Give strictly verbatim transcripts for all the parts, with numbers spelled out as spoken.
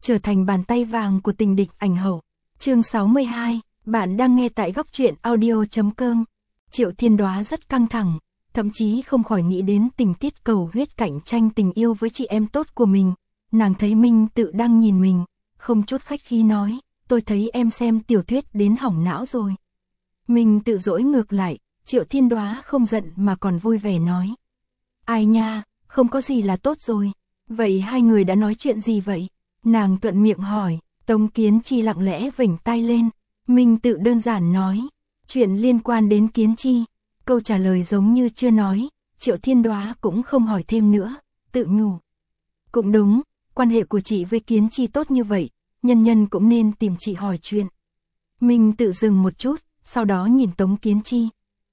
trở thành bàn tay vàng của tình địch ảnh hậu. Chương sáu mươi hai, bạn đang nghe tại góc truyện audio chấm com. Triệu Thiên Đoá rất căng thẳng, thậm chí không khỏi nghĩ đến tình tiết cầu huyết cạnh tranh tình yêu với chị em tốt của mình. Nàng thấy Minh Tự đang nhìn mình, không chút khách khí nói, tôi thấy em xem tiểu thuyết đến hỏng não rồi. Minh Tự dỗi ngược lại, Triệu Thiên Đoá không giận mà còn vui vẻ nói. Ai nha, không có gì là tốt rồi. Vậy hai người đã nói chuyện gì vậy? Nàng thuận miệng hỏi. Tống Kiến Chi lặng lẽ vểnh tai lên. Minh Tự đơn giản nói. Chuyện liên quan đến Kiến Chi. Câu trả lời giống như chưa nói. Triệu Thiên Đoá cũng không hỏi thêm nữa. Tự nhủ. Cũng đúng, quan hệ của chị với Kiến Chi tốt như vậy. Nhân nhân cũng nên tìm chị hỏi chuyện. Minh Tự dừng một chút, sau đó nhìn Tống Kiến Chi.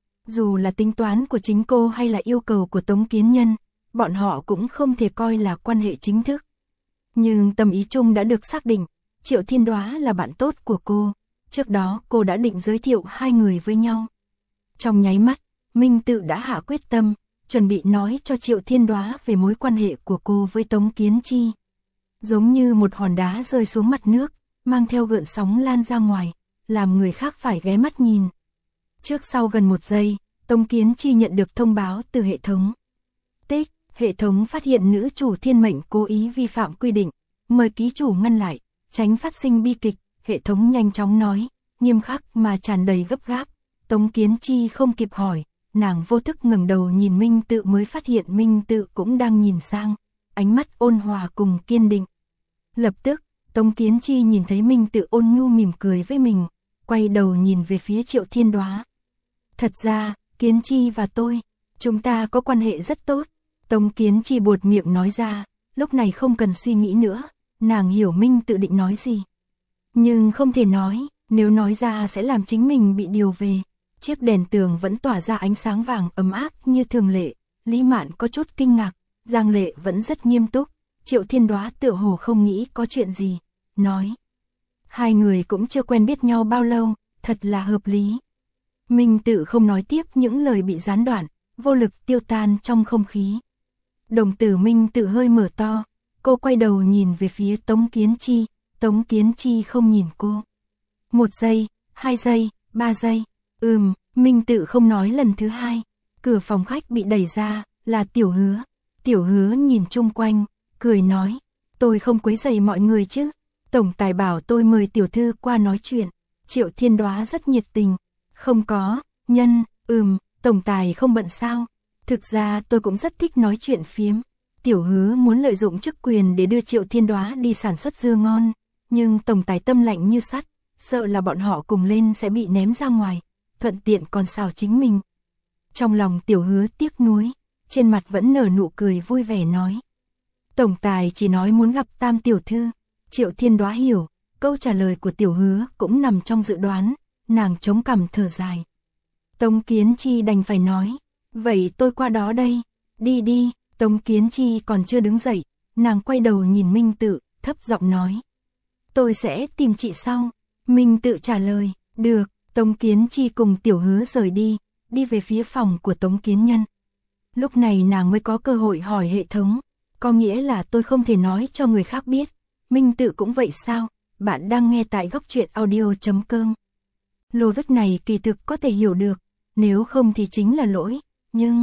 Dù là tính toán của chính cô hay là yêu cầu của Tống Kiến Nhân, bọn họ cũng không thể coi là quan hệ chính thức. Nhưng tâm ý chung đã được xác định, Triệu Thiên Đoá là bạn tốt của cô, trước đó cô đã định giới thiệu hai người với nhau. Trong nháy mắt, Minh Tự đã hạ quyết tâm, chuẩn bị nói cho Triệu Thiên Đoá về mối quan hệ của cô với Tống Kiến Chi. Giống như một hòn đá rơi xuống mặt nước, mang theo gợn sóng lan ra ngoài, làm người khác phải ghé mắt nhìn. Trước sau gần một giây, Tống Kiến Chi nhận được thông báo từ hệ thống. Tích, hệ thống phát hiện nữ chủ Thiên Mệnh cố ý vi phạm quy định, mời ký chủ ngăn lại, tránh phát sinh bi kịch, hệ thống nhanh chóng nói, nghiêm khắc mà tràn đầy gấp gáp. Tống Kiến Chi không kịp hỏi, nàng vô thức ngẩng đầu nhìn Minh Tự mới phát hiện Minh Tự cũng đang nhìn sang, ánh mắt ôn hòa cùng kiên định. Lập tức, Tống Kiến Chi nhìn thấy Minh Tự ôn nhu mỉm cười với mình, quay đầu nhìn về phía Triệu Thiên Đoá. Thật ra, Kiến Chi và tôi, chúng ta có quan hệ rất tốt. Tống Kiến Chi buột miệng nói ra, lúc này không cần suy nghĩ nữa, nàng hiểu Minh Tự định nói gì. Nhưng không thể nói, nếu nói ra sẽ làm chính mình bị điều về. Chiếc đèn tường vẫn tỏa ra ánh sáng vàng ấm áp như thường lệ, Lý Mạn có chút kinh ngạc, Giang Lệ vẫn rất nghiêm túc, Triệu Thiên Đoá tựa hồ không nghĩ có chuyện gì, nói. Hai người cũng chưa quen biết nhau bao lâu, thật là hợp lý. Minh Tự không nói tiếp những lời bị gián đoạn, vô lực tiêu tan trong không khí. Đồng tử Minh Tự hơi mở to, cô quay đầu nhìn về phía Tống Kiến Chi, Tống Kiến Chi không nhìn cô. Một giây, hai giây, ba giây, ừm, Minh Tự không nói lần thứ hai. Cửa phòng khách bị đẩy ra, là Tiểu Hứa. Tiểu Hứa nhìn chung quanh, cười nói, tôi không quấy rầy mọi người chứ. Tổng tài bảo tôi mời tiểu thư qua nói chuyện. Triệu Thiên Đoá rất nhiệt tình. Không có, nhân, ừm, tổng tài không bận sao. Thực ra tôi cũng rất thích nói chuyện phiếm. Tiểu Hứa muốn lợi dụng chức quyền để đưa Triệu Thiên Đoá đi sản xuất dưa ngon. Nhưng tổng tài tâm lạnh như sắt, sợ là bọn họ cùng lên sẽ bị ném ra ngoài, thuận tiện còn xào chính mình. Trong lòng Tiểu Hứa tiếc nuối, trên mặt vẫn nở nụ cười vui vẻ nói. Tổng tài chỉ nói muốn gặp Tam tiểu thư. Triệu Thiên Đoá hiểu, câu trả lời của Tiểu Hứa cũng nằm trong dự đoán, nàng chống cằm thở dài. Tống Kiến Chi đành phải nói, vậy tôi qua đó đây, đi đi. Tống Kiến Chi còn chưa đứng dậy, nàng quay đầu nhìn Minh Tự, thấp giọng nói. Tôi sẽ tìm chị sau. Minh Tự trả lời, được. Tống Kiến Chi cùng Tiểu Hứa rời đi, đi về phía phòng của Tống Kiến Nhân. Lúc này nàng mới có cơ hội hỏi hệ thống, có nghĩa là tôi không thể nói cho người khác biết. Minh Tự cũng vậy sao? Bạn đang nghe tại góc truyện audio chấm com. Logic này kỳ thực có thể hiểu được, nếu không thì chính là lỗi, nhưng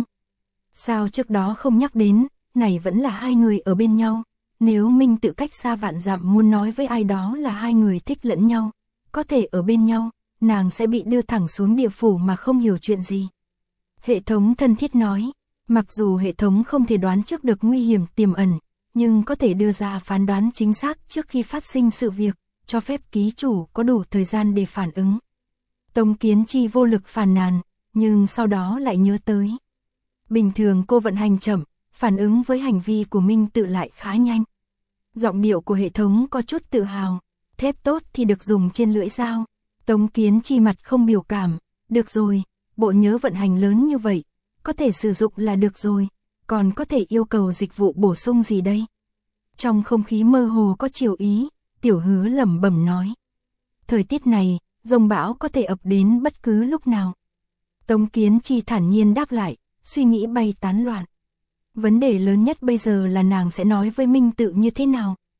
sao trước đó không nhắc đến, này vẫn là hai người ở bên nhau. Nếu Minh Tự cách xa vạn dặm muốn nói với ai đó là hai người thích lẫn nhau, có thể ở bên nhau, nàng sẽ bị đưa thẳng xuống địa phủ mà không hiểu chuyện gì. Hệ thống thân thiết nói, mặc dù hệ thống không thể đoán trước được nguy hiểm tiềm ẩn, nhưng có thể đưa ra phán đoán chính xác trước khi phát sinh sự việc, cho phép ký chủ có đủ thời gian để phản ứng. Tống Kiến Chi vô lực phàn nàn, nhưng sau đó lại nhớ tới. Bình thường cô vận hành chậm, phản ứng với hành vi của Minh Tự lại khá nhanh. Giọng điệu của hệ thống có chút tự hào, thép tốt thì được dùng trên lưỡi dao. Tống Kiến Chi mặt không biểu cảm, được rồi, bộ nhớ vận hành lớn như vậy, có thể sử dụng là được rồi, còn có thể yêu cầu dịch vụ bổ sung gì đây? Trong không khí mơ hồ có chiều ý, Tiểu Hứa lẩm bẩm nói. Thời tiết này, dông bão có thể ập đến bất cứ lúc nào. Tống Kiến Chi thản nhiên đáp lại, suy nghĩ bay tán loạn. Vấn đề lớn nhất bây giờ là nàng sẽ nói với Minh Tự như thế nào?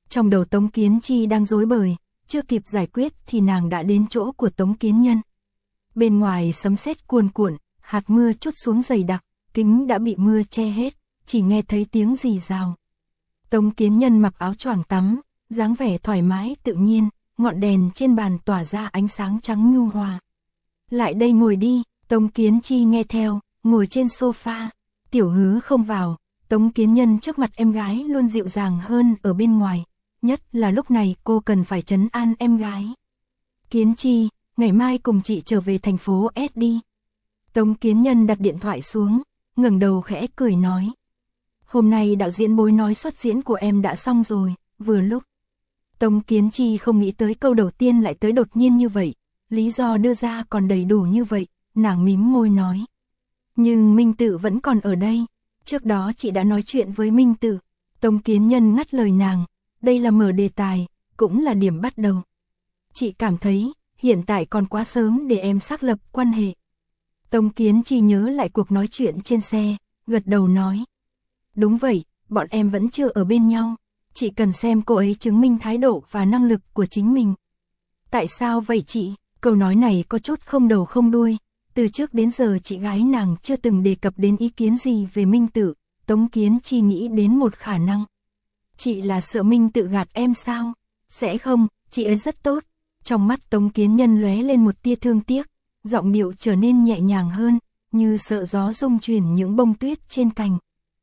Trong đầu Tống Kiến Chi đang rối bời, chưa kịp giải quyết thì nàng đã đến chỗ của Tống Kiến Nhân. Bên ngoài sấm sét cuồn cuộn, hạt mưa trút xuống dày đặc, kính đã bị mưa che hết, chỉ nghe thấy tiếng rì rào. Tống Kiến Nhân mặc áo choàng tắm, dáng vẻ thoải mái tự nhiên, ngọn đèn trên bàn tỏa ra ánh sáng trắng nhu hòa. Lại đây ngồi đi, Tống Kiến Chi nghe theo, ngồi trên sofa. Tiểu Hứa không vào, Tống Kiến Nhân trước mặt em gái luôn dịu dàng hơn ở bên ngoài, nhất là lúc này cô cần phải trấn an em gái. Kiến Chi, ngày mai cùng chị trở về thành phố S đi. Tống Kiến Nhân đặt điện thoại xuống, ngẩng đầu khẽ cười nói. Hôm nay đạo diễn Bối nói xuất diễn của em đã xong rồi, vừa lúc. Tống Kiến Chi không nghĩ tới câu đầu tiên lại tới đột nhiên như vậy, lý do đưa ra còn đầy đủ như vậy, nàng mím môi nói. Nhưng Minh Tự vẫn còn ở đây, trước đó chị đã nói chuyện với Minh Tự. Tống Kiến Nhân ngắt lời nàng, đây là mở đề tài, cũng là điểm bắt đầu. Chị cảm thấy, hiện tại còn quá sớm để em xác lập quan hệ. Tống Kiến Chi nhớ lại cuộc nói chuyện trên xe, gật đầu nói. Đúng vậy, bọn em vẫn chưa ở bên nhau, chị cần xem cô ấy chứng minh thái độ và năng lực của chính mình. Tại sao vậy chị? Câu nói này có chút không đầu không đuôi, từ trước đến giờ chị gái nàng chưa từng đề cập đến ý kiến gì về Minh Tự. Tống Kiến Chi nghĩ đến một khả năng. Chị là sợ Minh Tự gạt em sao? Sẽ không, chị ấy rất tốt. Trong mắt Tống Kiến Nhân lóe lên một tia thương tiếc, giọng điệu trở nên nhẹ nhàng hơn, như sợ gió rung chuyển những bông tuyết trên cành.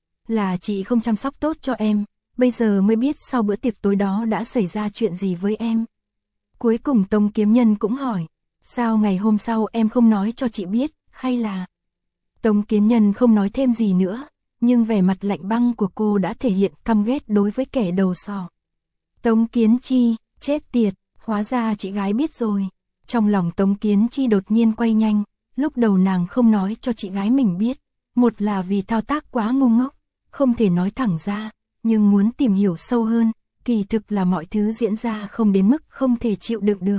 Là chị không chăm sóc tốt cho em, bây giờ mới biết sau bữa tiệc tối đó đã xảy ra chuyện gì với em. Cuối cùng Tống Kiến Nhân cũng hỏi, sao ngày hôm sau em không nói cho chị biết, hay là... Tống Kiến Nhân không nói thêm gì nữa, nhưng vẻ mặt lạnh băng của cô đã thể hiện căm ghét đối với kẻ đầu sỏ. Tống Kiến Chi, chết tiệt, hóa ra chị gái biết rồi. Trong lòng Tống Kiến Chi đột nhiên quay nhanh, lúc đầu nàng không nói cho chị gái mình biết, một là vì thao tác quá ngu ngốc, không thể nói thẳng ra, nhưng muốn tìm hiểu sâu hơn, kỳ thực là mọi thứ diễn ra không đến mức không thể chịu đựng được.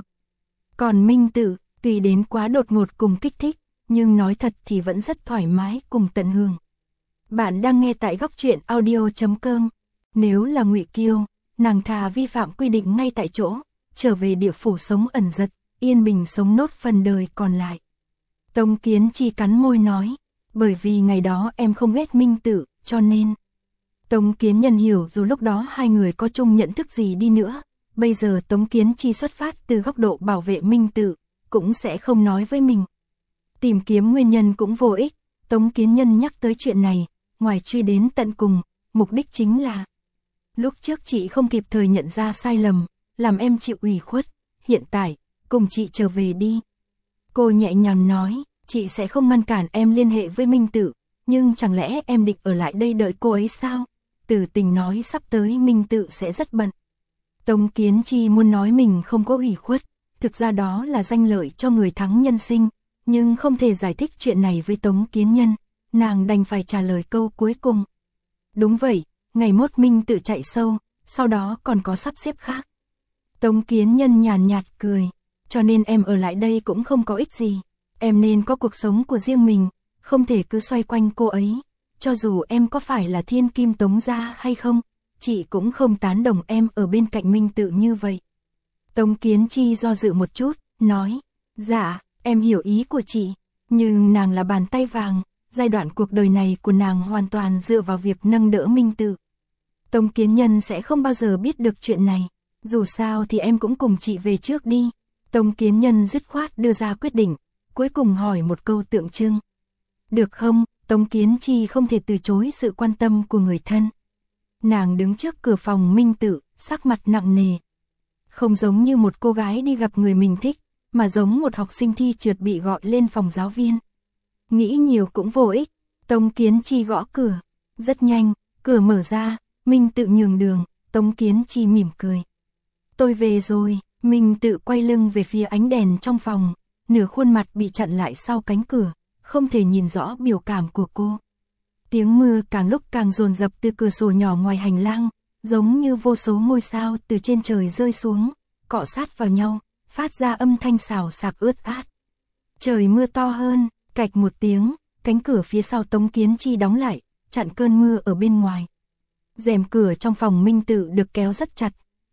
Còn Minh Tự, tùy đến quá đột ngột cùng kích thích, nhưng nói thật thì vẫn rất thoải mái cùng tận hưởng. Bạn đang nghe tại góc truyện audio chấm com. Nếu là Ngụy Kiêu, nàng thà vi phạm quy định ngay tại chỗ, trở về địa phủ sống ẩn giật, yên bình sống nốt phần đời còn lại. Tống Kiến Chi cắn môi nói, bởi vì ngày đó em không ghét Minh Tự, cho nên... Tống Kiến Nhân hiểu dù lúc đó hai người có chung nhận thức gì đi nữa, bây giờ Tống Kiến Chi xuất phát từ góc độ bảo vệ Minh Tự, cũng sẽ không nói với mình. Tìm kiếm nguyên nhân cũng vô ích, Tống Kiến Nhân nhắc tới chuyện này, ngoài truy đến tận cùng, mục đích chính là... Lúc trước chị không kịp thời nhận ra sai lầm, làm em chịu ủy khuất, hiện tại, cùng chị trở về đi. Cô nhẹ nhàng nói, chị sẽ không ngăn cản em liên hệ với Minh Tự, nhưng chẳng lẽ em định ở lại đây đợi cô ấy sao? Từ Tình nói sắp tới Minh Tự sẽ rất bận. Tống Kiến Chi muốn nói mình không có ủy khuất, thực ra đó là danh lợi cho người thắng nhân sinh, nhưng không thể giải thích chuyện này với Tống Kiến Nhân, nàng đành phải trả lời câu cuối cùng. Đúng vậy, ngày mốt Minh Tự chạy sâu, sau đó còn có sắp xếp khác. Tống Kiến Nhân nhàn nhạt cười, cho nên em ở lại đây cũng không có ích gì, em nên có cuộc sống của riêng mình, không thể cứ xoay quanh cô ấy, cho dù em có phải là thiên kim Tống gia hay không, chị cũng không tán đồng em ở bên cạnh Minh Tự như vậy. Tống Kiến Chi do dự một chút, nói, dạ, em hiểu ý của chị, nhưng nàng là bàn tay vàng, giai đoạn cuộc đời này của nàng hoàn toàn dựa vào việc nâng đỡ Minh Tự. Tống Kiến Nhân sẽ không bao giờ biết được chuyện này, dù sao thì em cũng cùng chị về trước đi. Tống Kiến Nhân dứt khoát đưa ra quyết định, cuối cùng hỏi một câu tượng trưng. Được không? Tống Kiến Chi không thể từ chối sự quan tâm của người thân. Nàng đứng trước cửa phòng Minh Tự, sắc mặt nặng nề. Không giống như một cô gái đi gặp người mình thích, mà giống một học sinh thi trượt bị gọi lên phòng giáo viên. Nghĩ nhiều cũng vô ích, Tống Kiến Chi gõ cửa. Rất nhanh, cửa mở ra, Minh Tự nhường đường, Tống Kiến Chi mỉm cười. Tôi về rồi, Minh Tự quay lưng về phía ánh đèn trong phòng, nửa khuôn mặt bị chặn lại sau cánh cửa, không thể nhìn rõ biểu cảm của cô. Tiếng mưa càng lúc càng dồn dập từ cửa sổ nhỏ ngoài hành lang, giống như vô số ngôi sao từ trên trời rơi xuống, cọ sát vào nhau, phát ra âm thanh xào xạc ướt át. Trời mưa to hơn, cạch một tiếng, cánh cửa phía sau Tống Kiến Chi đóng lại, chặn cơn mưa ở bên ngoài. Rèm cửa trong phòng Minh Tự được kéo rất chặt,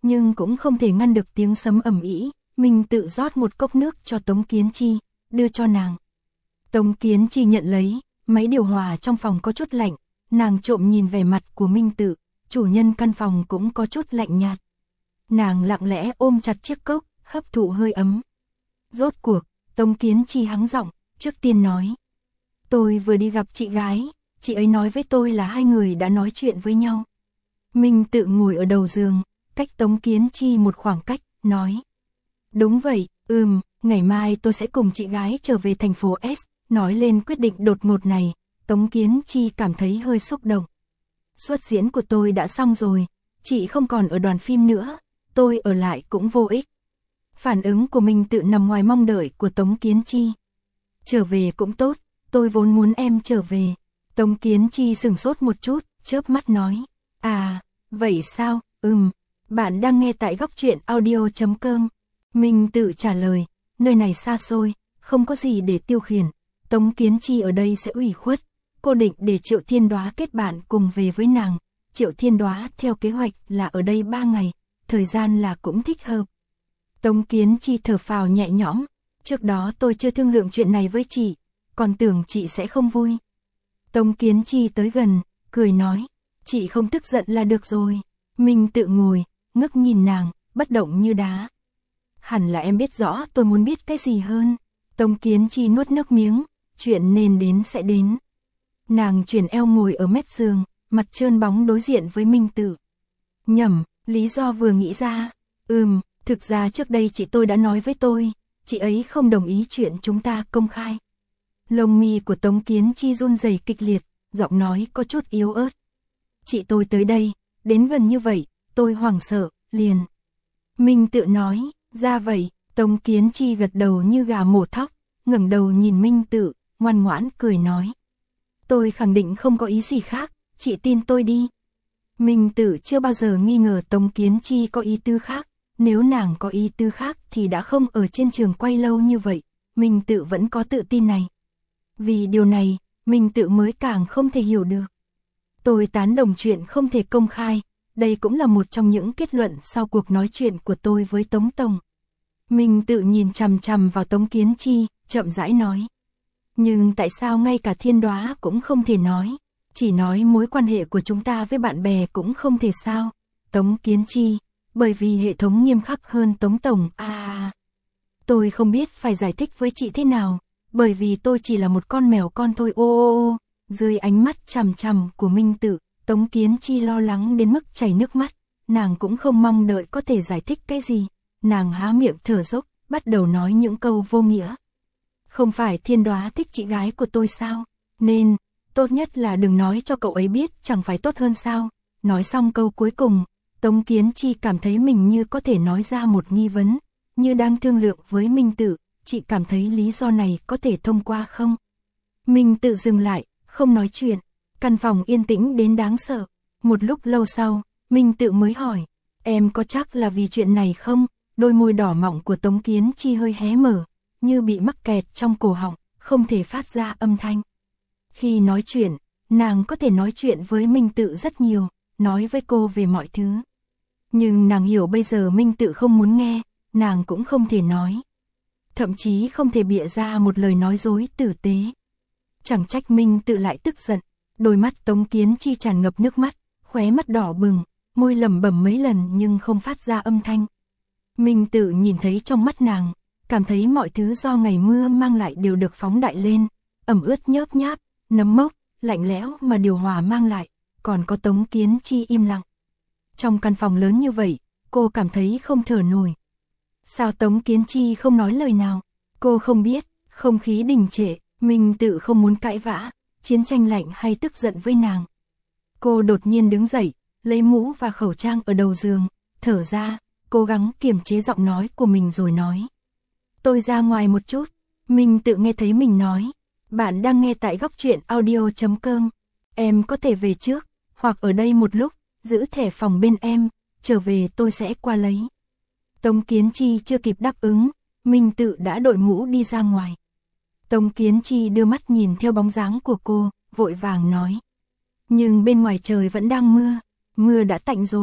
nhưng cũng không thể ngăn được tiếng sấm ầm ĩ. Minh Tự rót một cốc nước cho Tống Kiến Chi, đưa cho nàng. Tống Kiến Chi nhận lấy, máy điều hòa trong phòng có chút lạnh, nàng trộm nhìn vẻ mặt của Minh Tự, chủ nhân căn phòng cũng có chút lạnh nhạt. Nàng lặng lẽ ôm chặt chiếc cốc, hấp thụ hơi ấm. Rốt cuộc, Tống Kiến Chi hắng giọng, trước tiên nói. Tôi vừa đi gặp chị gái, chị ấy nói với tôi là hai người đã nói chuyện với nhau. Minh Tự ngồi ở đầu giường, cách Tống Kiến Chi một khoảng cách, nói. Đúng vậy, ừm, ngày mai tôi sẽ cùng chị gái trở về thành phố S. Nói lên quyết định đột ngột này, Tống Kiến Chi cảm thấy hơi xúc động. Xuất diễn của tôi đã xong rồi, chị không còn ở đoàn phim nữa, tôi ở lại cũng vô ích. Phản ứng của mình tự nằm ngoài mong đợi của Tống Kiến Chi. Trở về cũng tốt, tôi vốn muốn em trở về. Tống Kiến Chi sửng sốt một chút, chớp mắt nói. À, vậy sao, ừm, bạn đang nghe tại góc truyện audio chấm com. Mình tự trả lời, nơi này xa xôi, không có gì để tiêu khiển. Tống Kiến Chi ở đây sẽ ủy khuất. Cô định để Triệu Thiên Đóa kết bạn cùng về với nàng. Triệu Thiên Đóa theo kế hoạch là ở đây ba ngày, thời gian là cũng thích hợp. Tống Kiến Chi thở phào nhẹ nhõm. Trước đó tôi chưa thương lượng chuyện này với chị, còn tưởng chị sẽ không vui. Tống Kiến Chi tới gần, cười nói, chị không tức giận là được rồi. Mình tự ngồi, ngước nhìn nàng, bất động như đá. Hẳn là em biết rõ tôi muốn biết cái gì hơn. Tống Kiến Chi nuốt nước miếng, chuyện nên đến sẽ đến. Nàng chuyển eo ngồi ở mép giường, mặt trơn bóng đối diện với Minh Tự. Nhầm, lý do vừa nghĩ ra. Ừm, thực ra trước đây chị tôi đã nói với tôi, chị ấy không đồng ý chuyện chúng ta công khai. Lông mi của Tống Kiến Chi run rẩy kịch liệt, giọng nói có chút yếu ớt. Chị tôi tới đây, đến gần như vậy, tôi hoảng sợ, liền. Minh Tự nói, ra vậy. Tống Kiến Chi gật đầu như gà mổ thóc, ngẩng đầu nhìn Minh Tự, ngoan ngoãn cười nói. Tôi khẳng định không có ý gì khác, chị tin tôi đi. Minh Tự chưa bao giờ nghi ngờ Tống Kiến Chi có ý tư khác, nếu nàng có ý tư khác thì đã không ở trên trường quay lâu như vậy, Minh Tự vẫn có tự tin này. Vì điều này, Minh Tự mới càng không thể hiểu được. Tôi tán đồng chuyện không thể công khai, đây cũng là một trong những kết luận sau cuộc nói chuyện của tôi với Tống Tổng. Minh Tự nhìn chằm chằm vào Tống Kiến Chi, chậm rãi nói. Nhưng tại sao ngay cả Thiên Đóa cũng không thể nói, chỉ nói mối quan hệ của chúng ta với bạn bè cũng không thể sao? Tống Kiến Chi, bởi vì hệ thống nghiêm khắc hơn Tống Tổng. À, tôi không biết phải giải thích với chị thế nào, bởi vì tôi chỉ là một con mèo con thôi. Ô ô ô, dưới ánh mắt chằm chằm của Minh Tự, Tống Kiến Chi lo lắng đến mức chảy nước mắt, nàng cũng không mong đợi có thể giải thích cái gì. Nàng há miệng thở dốc, bắt đầu nói những câu vô nghĩa. Không phải Thiên Đóa thích chị gái của tôi sao? Nên, tốt nhất là đừng nói cho cậu ấy biết, chẳng phải tốt hơn sao? Nói xong câu cuối cùng, Tống Kiến Chi cảm thấy mình như có thể nói ra một nghi vấn, như đang thương lượng với Minh Tự, chị cảm thấy lý do này có thể thông qua không? Minh Tự dừng lại, không nói chuyện, căn phòng yên tĩnh đến đáng sợ. Một lúc lâu sau, Minh Tự mới hỏi, em có chắc là vì chuyện này không? Đôi môi đỏ mọng của Tống Kiến Chi hơi hé mở, như bị mắc kẹt trong cổ họng, không thể phát ra âm thanh. Khi nói chuyện, nàng có thể nói chuyện với Minh Tự rất nhiều, nói với cô về mọi thứ. Nhưng nàng hiểu bây giờ Minh Tự không muốn nghe, nàng cũng không thể nói. Thậm chí không thể bịa ra một lời nói dối tử tế. Chẳng trách Minh Tự lại tức giận, đôi mắt Tống Kiến Chi tràn ngập nước mắt, khóe mắt đỏ bừng, môi lẩm bẩm mấy lần nhưng không phát ra âm thanh. Minh Tự nhìn thấy trong mắt nàng, cảm thấy mọi thứ do ngày mưa mang lại đều được phóng đại lên, ẩm ướt nhớp nháp, nấm mốc, lạnh lẽo mà điều hòa mang lại, còn có Tống Kiến Chi im lặng. Trong căn phòng lớn như vậy, cô cảm thấy không thở nổi. Sao Tống Kiến Chi không nói lời nào? Cô không biết, không khí đình trệ, Minh Tự không muốn cãi vã, chiến tranh lạnh hay tức giận với nàng. Cô đột nhiên đứng dậy, lấy mũ và khẩu trang ở đầu giường, thở ra, cố gắng kiềm chế giọng nói của mình rồi nói. Tôi ra ngoài một chút. Minh Tự nghe thấy mình nói. Bạn đang nghe tại góc truyện audio chấm com. Em có thể về trước, hoặc ở đây một lúc, giữ thẻ phòng bên em, trở về tôi sẽ qua lấy. Tống Kiến Chi chưa kịp đáp ứng, Minh Tự đã đội mũ đi ra ngoài. Tống Kiến Chi đưa mắt nhìn theo bóng dáng của cô, vội vàng nói. Nhưng bên ngoài trời vẫn đang mưa, mưa đã tạnh rồi.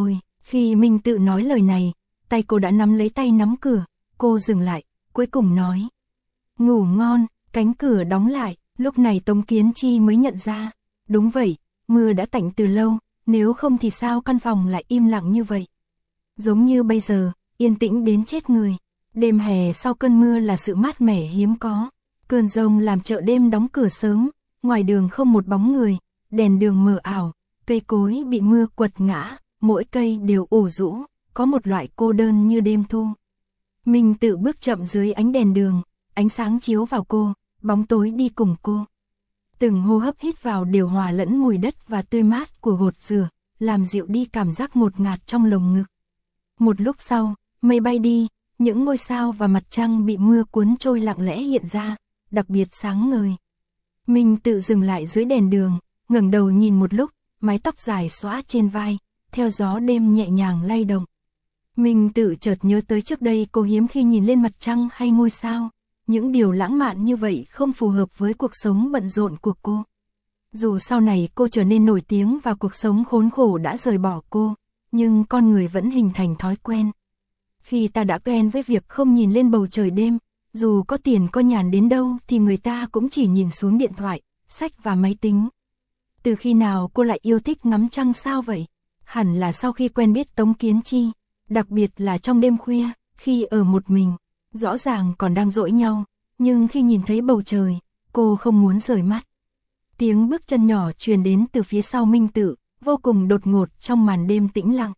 Khi Minh Tự nói lời này, tay cô đã nắm lấy tay nắm cửa, cô dừng lại, cuối cùng nói. Ngủ ngon, cánh cửa đóng lại, lúc này Tống Kiến Chi mới nhận ra. Đúng vậy, mưa đã tạnh từ lâu, nếu không thì sao căn phòng lại im lặng như vậy. Giống như bây giờ, yên tĩnh đến chết người. Đêm hè sau cơn mưa là sự mát mẻ hiếm có. Cơn giông làm chợ đêm đóng cửa sớm, ngoài đường không một bóng người, đèn đường mờ ảo, cây cối bị mưa quật ngã, mỗi cây đều ủ rũ, có một loại cô đơn như đêm thu. Minh Tự bước chậm dưới ánh đèn đường, ánh sáng chiếu vào cô, bóng tối đi cùng cô. Từng hô hấp hít vào đều hòa lẫn mùi đất và tươi mát của gột rửa, làm dịu đi cảm giác ngột ngạt trong lồng ngực. Một lúc sau, mây bay đi, những ngôi sao và mặt trăng bị mưa cuốn trôi lặng lẽ hiện ra, đặc biệt sáng ngời. Minh Tự dừng lại dưới đèn đường, ngẩng đầu nhìn một lúc, mái tóc dài xõa trên vai, theo gió đêm nhẹ nhàng lay động. Minh Tự chợt nhớ tới trước đây cô hiếm khi nhìn lên mặt trăng hay ngôi sao, những điều lãng mạn như vậy không phù hợp với cuộc sống bận rộn của cô. Dù sau này cô trở nên nổi tiếng và cuộc sống khốn khổ đã rời bỏ cô, nhưng con người vẫn hình thành thói quen. Khi ta đã quen với việc không nhìn lên bầu trời đêm, dù có tiền có nhàn đến đâu thì người ta cũng chỉ nhìn xuống điện thoại, sách và máy tính. Từ khi nào cô lại yêu thích ngắm trăng sao vậy? Hẳn là sau khi quen biết Tống Kiến Chi, đặc biệt là trong đêm khuya, khi ở một mình, rõ ràng còn đang dỗi nhau, nhưng khi nhìn thấy bầu trời, cô không muốn rời mắt. Tiếng bước chân nhỏ truyền đến từ phía sau Minh Tự, vô cùng đột ngột trong màn đêm tĩnh lặng.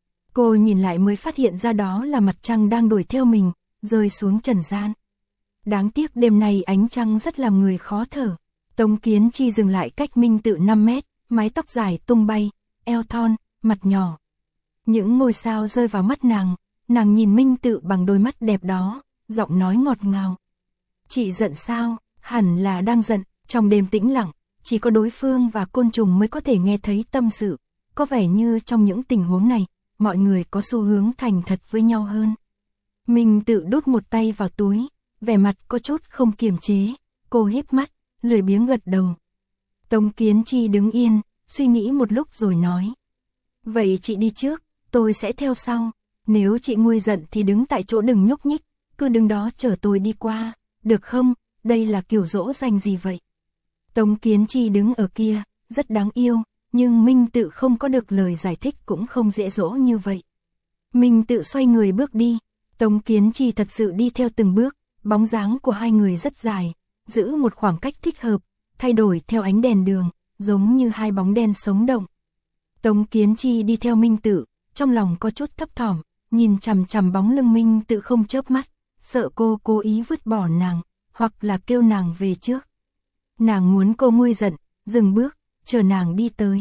Cô nhìn lại mới phát hiện ra đó là mặt trăng đang đuổi theo mình, rơi xuống trần gian. Đáng tiếc đêm nay ánh trăng rất làm người khó thở. Tống Kiến Chi dừng lại cách Minh Tự năm mét, mái tóc dài tung bay, eo thon, mặt nhỏ. Những ngôi sao rơi vào mắt nàng, nàng nhìn Minh Tự bằng đôi mắt đẹp đó, giọng nói ngọt ngào. Chị giận sao? Hẳn là đang giận. Trong đêm tĩnh lặng, chỉ có đối phương và côn trùng mới có thể nghe thấy tâm sự. Có vẻ như trong những tình huống này, mọi người có xu hướng thành thật với nhau hơn. Minh Tự đút một tay vào túi, vẻ mặt có chút không kiềm chế. Cô híp mắt, lười biếng gật đầu. Tống Kiến Chi đứng yên, suy nghĩ một lúc rồi nói. Vậy chị đi trước, tôi sẽ theo sau. Nếu chị nguôi giận thì đứng tại chỗ đừng nhúc nhích, cứ đứng đó chờ tôi đi qua, được không? Đây là kiểu dỗ dành gì vậy? Tống Kiến Chi đứng ở kia, rất đáng yêu, nhưng Minh Tự không có được lời giải thích cũng không dễ dỗ như vậy. Minh Tự xoay người bước đi, Tống Kiến Chi thật sự đi theo từng bước, bóng dáng của hai người rất dài, giữ một khoảng cách thích hợp, thay đổi theo ánh đèn đường, giống như hai bóng đen sống động. Tống Kiến Chi đi theo Minh Tự, trong lòng có chút thấp thỏm, nhìn chằm chằm bóng lưng Minh Tự không chớp mắt, sợ cô cố ý vứt bỏ nàng, hoặc là kêu nàng về trước. Nàng muốn cô nguôi giận, dừng bước, chờ nàng đi tới.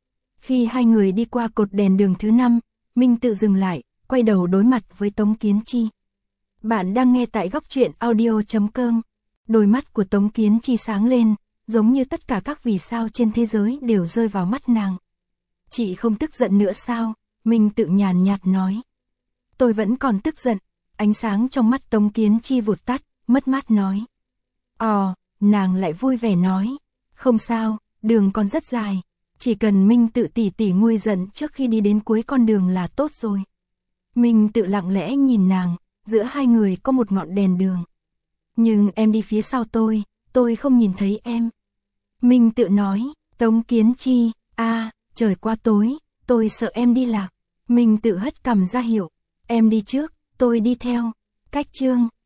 Khi hai người đi qua cột đèn đường thứ năm, Minh Tự dừng lại, quay đầu đối mặt với Tống Kiến Chi. Bạn đang nghe tại góc truyện audio chấm com. Đôi mắt của Tống Kiến Chi sáng lên, giống như tất cả các vì sao trên thế giới đều rơi vào mắt nàng. Chị không tức giận nữa sao? Minh Tự nhàn nhạt nói. Tôi vẫn còn tức giận. Ánh sáng trong mắt Tống Kiến Chi vụt tắt, mất mát nói. Ồ, nàng lại vui vẻ nói. Không sao, đường còn rất dài. Chỉ cần Minh Tự tỉ tỉ nguôi giận trước khi đi đến cuối con đường là tốt rồi. Minh Tự lặng lẽ nhìn nàng, giữa hai người có một ngọn đèn đường. Nhưng em đi phía sau tôi, tôi không nhìn thấy em. Minh Tự nói. Tống Kiến Chi, a à, trời quá tối, tôi sợ em đi lạc. Minh Tự hất cằm ra hiệu. Em đi trước, tôi đi theo. Cách chương